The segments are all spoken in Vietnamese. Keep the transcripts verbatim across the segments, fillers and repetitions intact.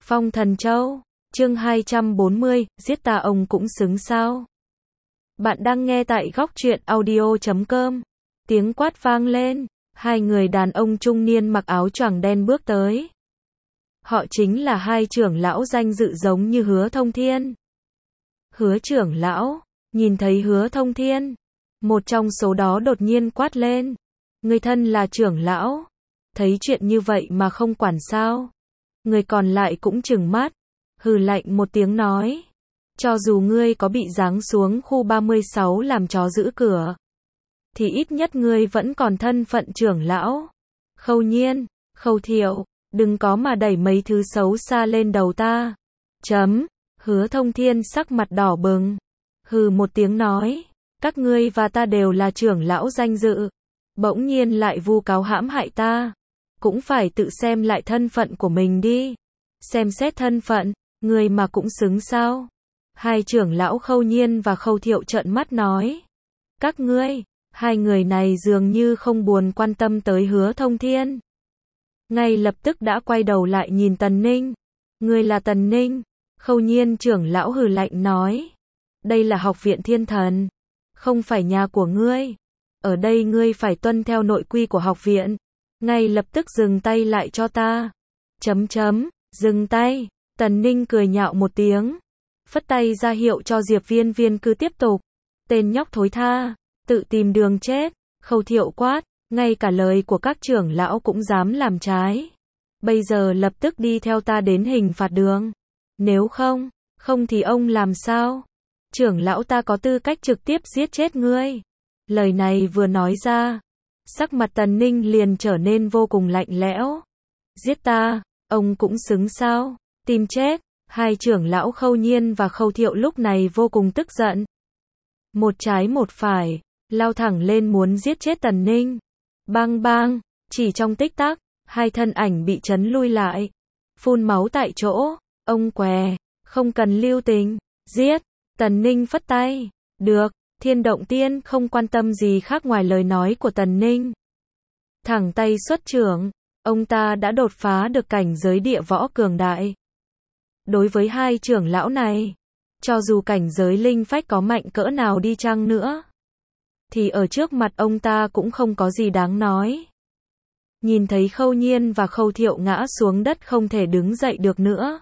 Phong Thần Châu, chương hai trăm bốn mươi, giết ta ông cũng xứng sao? Bạn đang nghe tại góc truyện audio chấm com. Tiếng quát vang lên, hai người đàn ông trung niên mặc áo choàng đen bước tới. Họ chính là hai trưởng lão danh dự giống như Hứa Thông Thiên. Hứa trưởng lão, nhìn thấy Hứa Thông Thiên, một trong số đó đột nhiên quát lên. Người thân là trưởng lão, thấy chuyện như vậy mà không quản sao? Người còn lại cũng trừng mắt, hừ lạnh một tiếng nói. Cho dù ngươi có bị giáng xuống khu ba mươi sáu làm chó giữ cửa, thì ít nhất ngươi vẫn còn thân phận trưởng lão. Khâu Nhiên, Khâu Thiệu, đừng có mà đẩy mấy thứ xấu xa lên đầu ta. Chấm, Hứa Thông Thiên sắc mặt đỏ bừng, hừ một tiếng nói, các ngươi và ta đều là trưởng lão danh dự, bỗng nhiên lại vu cáo hãm hại ta, cũng phải tự xem lại thân phận của mình đi. Xem xét thân phận, người mà cũng xứng sao? Hai trưởng lão Khâu Nhiên và Khâu Thiệu trợn mắt nói. Các ngươi, hai người này dường như không buồn quan tâm tới Hứa Thông Thiên. Ngay lập tức đã quay đầu lại nhìn Tần Ninh. Ngươi là Tần Ninh? Khâu Nhiên trưởng lão hừ lạnh nói. Đây là học viện Thiên Thần, không phải nhà của ngươi. Ở đây ngươi phải tuân theo nội quy của học viện. Ngay lập tức dừng tay lại cho ta. Chấm chấm, dừng tay. Tần Ninh cười nhạo một tiếng, phất tay ra hiệu cho Diệp Viên Viên cứ tiếp tục. Tên nhóc thối tha, tự tìm đường chết. Khâu Thiệu quát, ngay cả lời của các trưởng lão cũng dám làm trái. Bây giờ lập tức đi theo ta đến hình phạt đường. Nếu không, không thì ông làm sao? Trưởng lão ta có tư cách trực tiếp giết chết ngươi. Lời này vừa nói ra, sắc mặt Tần Ninh liền trở nên vô cùng lạnh lẽo. Giết ta, ông cũng xứng sao? Tìm chết. Hai trưởng lão Khâu Nhiên và Khâu Thiệu lúc này vô cùng tức giận. Một trái một phải, lao thẳng lên muốn giết chết Tần Ninh. Bang bang, chỉ trong tích tắc, hai thân ảnh bị chấn lui lại. Phun máu tại chỗ, ông què, không cần lưu tình, giết. Tần Ninh phất tay, được. Thiên Động Tiên không quan tâm gì khác ngoài lời nói của Tần Ninh. Thẳng tay xuất trưởng, ông ta đã đột phá được cảnh giới địa võ cường đại. Đối với hai trưởng lão này, cho dù cảnh giới linh phách có mạnh cỡ nào đi chăng nữa, thì ở trước mặt ông ta cũng không có gì đáng nói. Nhìn thấy Khâu Nhiên và Khâu Thiệu ngã xuống đất không thể đứng dậy được nữa,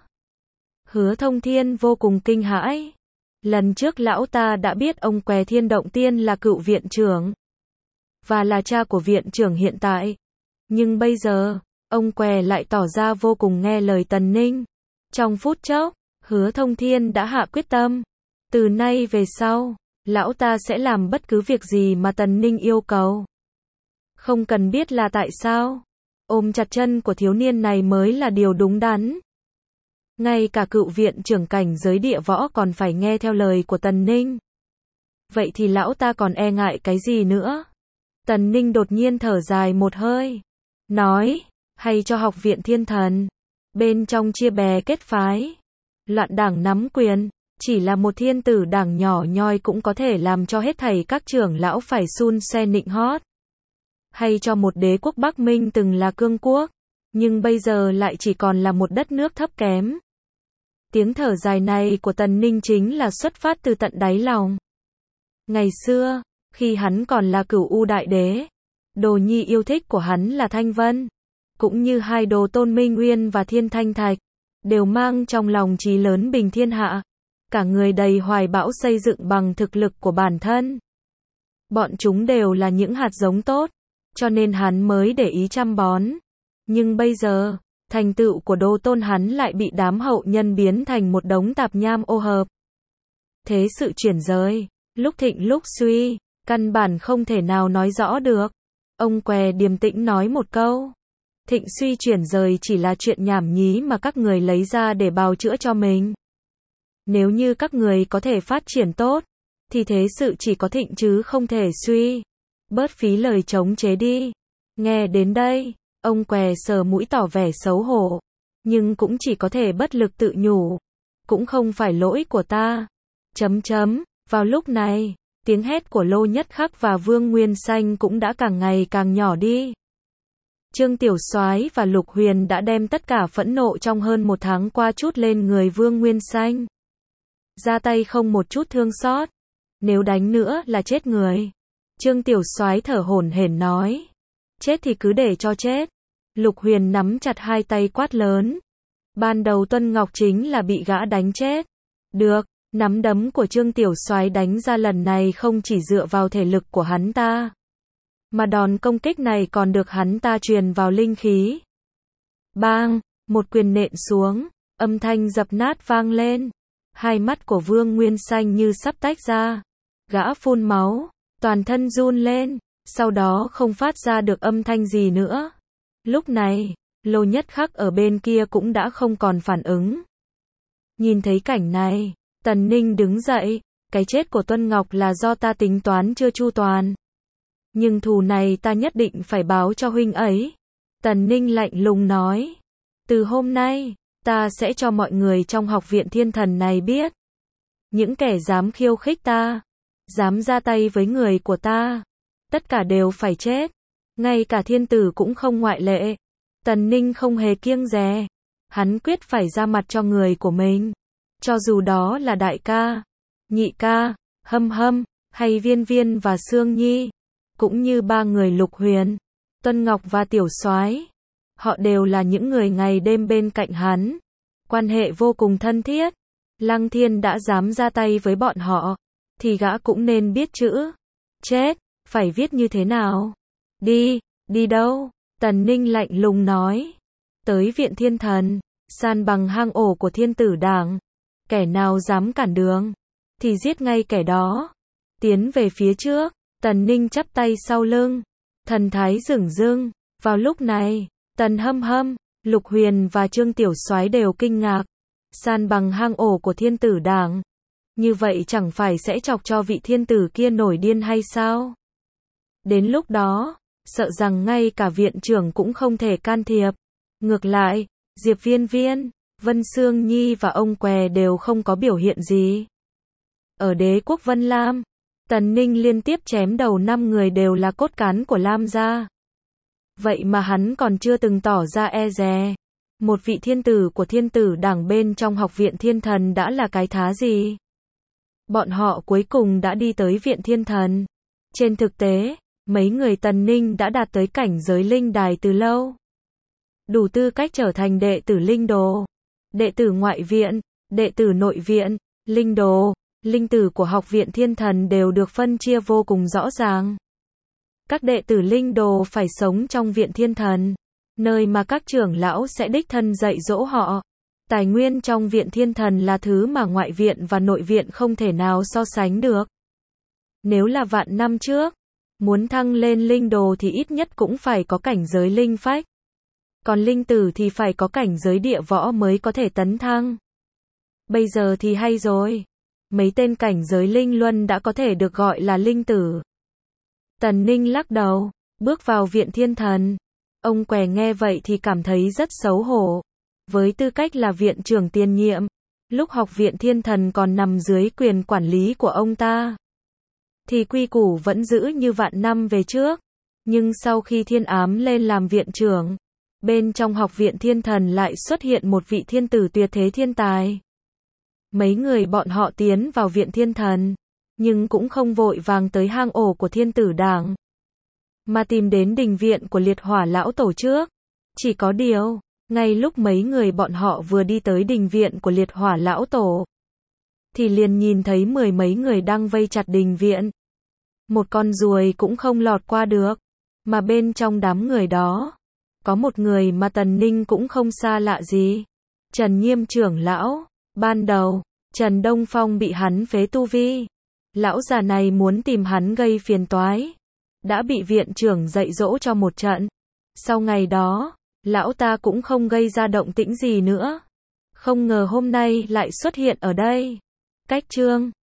Hứa Thông Thiên vô cùng kinh hãi. Lần trước lão ta đã biết ông què Thiên Động Tiên là cựu viện trưởng, và là cha của viện trưởng hiện tại. Nhưng bây giờ, ông què lại tỏ ra vô cùng nghe lời Tần Ninh. Trong phút chốc, Hứa Thông Thiên đã hạ quyết tâm. Từ nay về sau, lão ta sẽ làm bất cứ việc gì mà Tần Ninh yêu cầu. Không cần biết là tại sao. Ôm chặt chân của thiếu niên này mới là điều đúng đắn. Ngay cả cựu viện trưởng cảnh giới địa võ còn phải nghe theo lời của Tần Ninh. Vậy thì lão ta còn e ngại cái gì nữa? Tần Ninh đột nhiên thở dài một hơi, nói, hay cho học viện Thiên Thần. Bên trong chia bè kết phái, loạn đảng nắm quyền, chỉ là một thiên tử đảng nhỏ nhoi cũng có thể làm cho hết thảy các trưởng lão phải xun xoe nịnh hót. Hay cho một đế quốc Bắc Minh từng là cương quốc, nhưng bây giờ lại chỉ còn là một đất nước thấp kém. Tiếng thở dài này của Tần Ninh chính là xuất phát từ tận đáy lòng. Ngày xưa, khi hắn còn là Cửu U Đại Đế, đồ nhi yêu thích của hắn là Thanh Vân, cũng như hai đồ tôn Minh Uyên và Thiên Thanh Thạch, đều mang trong lòng chí lớn bình thiên hạ, cả người đầy hoài bão xây dựng bằng thực lực của bản thân. Bọn chúng đều là những hạt giống tốt, cho nên hắn mới để ý chăm bón. Nhưng bây giờ, thành tựu của đồ tôn hắn lại bị đám hậu nhân biến thành một đống tạp nham ô hợp. Thế sự chuyển rời, lúc thịnh lúc suy, căn bản không thể nào nói rõ được. Ông què điềm tĩnh nói một câu. Thịnh suy chuyển rời chỉ là chuyện nhảm nhí mà các người lấy ra để bào chữa cho mình. Nếu như các người có thể phát triển tốt, thì thế sự chỉ có thịnh chứ không thể suy. Bớt phí lời chống chế đi. Nghe đến đây, ông què sờ mũi tỏ vẻ xấu hổ, nhưng cũng chỉ có thể bất lực tự nhủ. Cũng không phải lỗi của ta. Chấm chấm, vào lúc này, tiếng hét của Lô Nhất Khắc và Vương Nguyên Xanh cũng đã càng ngày càng nhỏ đi. Trương Tiểu Soái và Lục Huyền đã đem tất cả phẫn nộ trong hơn một tháng qua trút lên người Vương Nguyên Xanh. Ra tay không một chút thương xót. Nếu đánh nữa là chết người. Trương Tiểu Soái thở hổn hển nói. Chết thì cứ để cho chết. Lục Huyền nắm chặt hai tay quát lớn. Ban đầu Tuân Ngọc chính là bị gã đánh chết. Được, nắm đấm của Trương Tiểu Soái đánh ra lần này không chỉ dựa vào thể lực của hắn ta, mà đòn công kích này còn được hắn ta truyền vào linh khí. Bang, một quyền nện xuống, âm thanh dập nát vang lên. Hai mắt của Vương Nguyên Xanh như sắp tách ra. Gã phun máu, toàn thân run lên, sau đó không phát ra được âm thanh gì nữa. Lúc này, Lô Nhất Khắc ở bên kia cũng đã không còn phản ứng. Nhìn thấy cảnh này, Tần Ninh đứng dậy, cái chết của Tuân Ngọc là do ta tính toán chưa chu toàn. Nhưng thù này ta nhất định phải báo cho huynh ấy. Tần Ninh lạnh lùng nói. Từ hôm nay, ta sẽ cho mọi người trong học viện thiên thần này biết. Những kẻ dám khiêu khích ta, dám ra tay với người của ta, tất cả đều phải chết. Ngay cả thiên tử cũng không ngoại lệ. Tần Ninh không hề kiêng dè. Hắn quyết phải ra mặt cho người của mình. Cho dù đó là đại ca, nhị ca, Hâm Hâm, hay Viên Viên và Sương Nhi. Cũng như ba người Lục Huyền, Tuân Ngọc và Tiểu Soái. Họ đều là những người ngày đêm bên cạnh hắn. Quan hệ vô cùng thân thiết. Lăng Thiên đã dám ra tay với bọn họ, thì gã cũng nên biết chữ chết, phải viết như thế nào. Đi, đi đâu? Tần Ninh lạnh lùng nói. Tới viện thiên thần, san bằng hang ổ của thiên tử đảng. Kẻ nào dám cản đường, thì giết ngay kẻ đó. Tiến về phía trước, Tần Ninh chắp tay sau lưng. Thần thái dửng dưng. Vào lúc này, Tần Hâm Hâm, Lục Huyền và Trương Tiểu Soái đều kinh ngạc. San bằng hang ổ của thiên tử đảng. Như vậy chẳng phải sẽ chọc cho vị thiên tử kia nổi điên hay sao? Đến lúc đó, sợ rằng ngay cả viện trưởng cũng không thể can thiệp. Ngược lại, Diệp Viên Viên, Vân Sương Nhi và ông Què đều không có biểu hiện gì. Ở đế quốc Vân Lam, Tần Ninh liên tiếp chém đầu năm người đều là cốt cán của Lam gia. Vậy mà hắn còn chưa từng tỏ ra e dè. Một vị thiên tử của thiên tử đảng bên trong học viện thiên thần đã là cái thá gì? Bọn họ cuối cùng đã đi tới viện thiên thần. Trên thực tế, mấy người Tần Ninh đã đạt tới cảnh giới linh đài từ lâu. Đủ tư cách trở thành đệ tử linh đồ, đệ tử ngoại viện, đệ tử nội viện, linh đồ, linh tử của học viện thiên thần đều được phân chia vô cùng rõ ràng. Các đệ tử linh đồ phải sống trong viện thiên thần, nơi mà các trưởng lão sẽ đích thân dạy dỗ họ. Tài nguyên trong viện thiên thần là thứ mà ngoại viện và nội viện không thể nào so sánh được. Nếu là vạn năm trước, muốn thăng lên linh đồ thì ít nhất cũng phải có cảnh giới linh phách. Còn linh tử thì phải có cảnh giới địa võ mới có thể tấn thăng. Bây giờ thì hay rồi. Mấy tên cảnh giới linh luân đã có thể được gọi là linh tử. Tần Ninh lắc đầu, bước vào viện thiên thần. Ông Què nghe vậy thì cảm thấy rất xấu hổ. Với tư cách là viện trưởng tiền nhiệm, lúc học viện thiên thần còn nằm dưới quyền quản lý của ông ta, thì quy củ vẫn giữ như vạn năm về trước. Nhưng sau khi thiên ám lên làm viện trưởng, bên trong học viện thiên thần lại xuất hiện một vị thiên tử tuyệt thế thiên tài. Mấy người bọn họ tiến vào viện thiên thần, nhưng cũng không vội vàng tới hang ổ của thiên tử đảng, mà tìm đến đình viện của liệt hỏa lão tổ trước. Chỉ có điều, ngay lúc mấy người bọn họ vừa đi tới đình viện của liệt hỏa lão tổ, thì liền nhìn thấy mười mấy người đang vây chặt đình viện. Một con ruồi cũng không lọt qua được, mà bên trong đám người đó, có một người mà Tần Ninh cũng không xa lạ gì. Trần Nhiêm trưởng lão. Ban đầu, Trần Đông Phong bị hắn phế tu vi. Lão già này muốn tìm hắn gây phiền toái. Đã bị viện trưởng dạy dỗ cho một trận. Sau ngày đó, lão ta cũng không gây ra động tĩnh gì nữa. Không ngờ hôm nay lại xuất hiện ở đây. Cách chương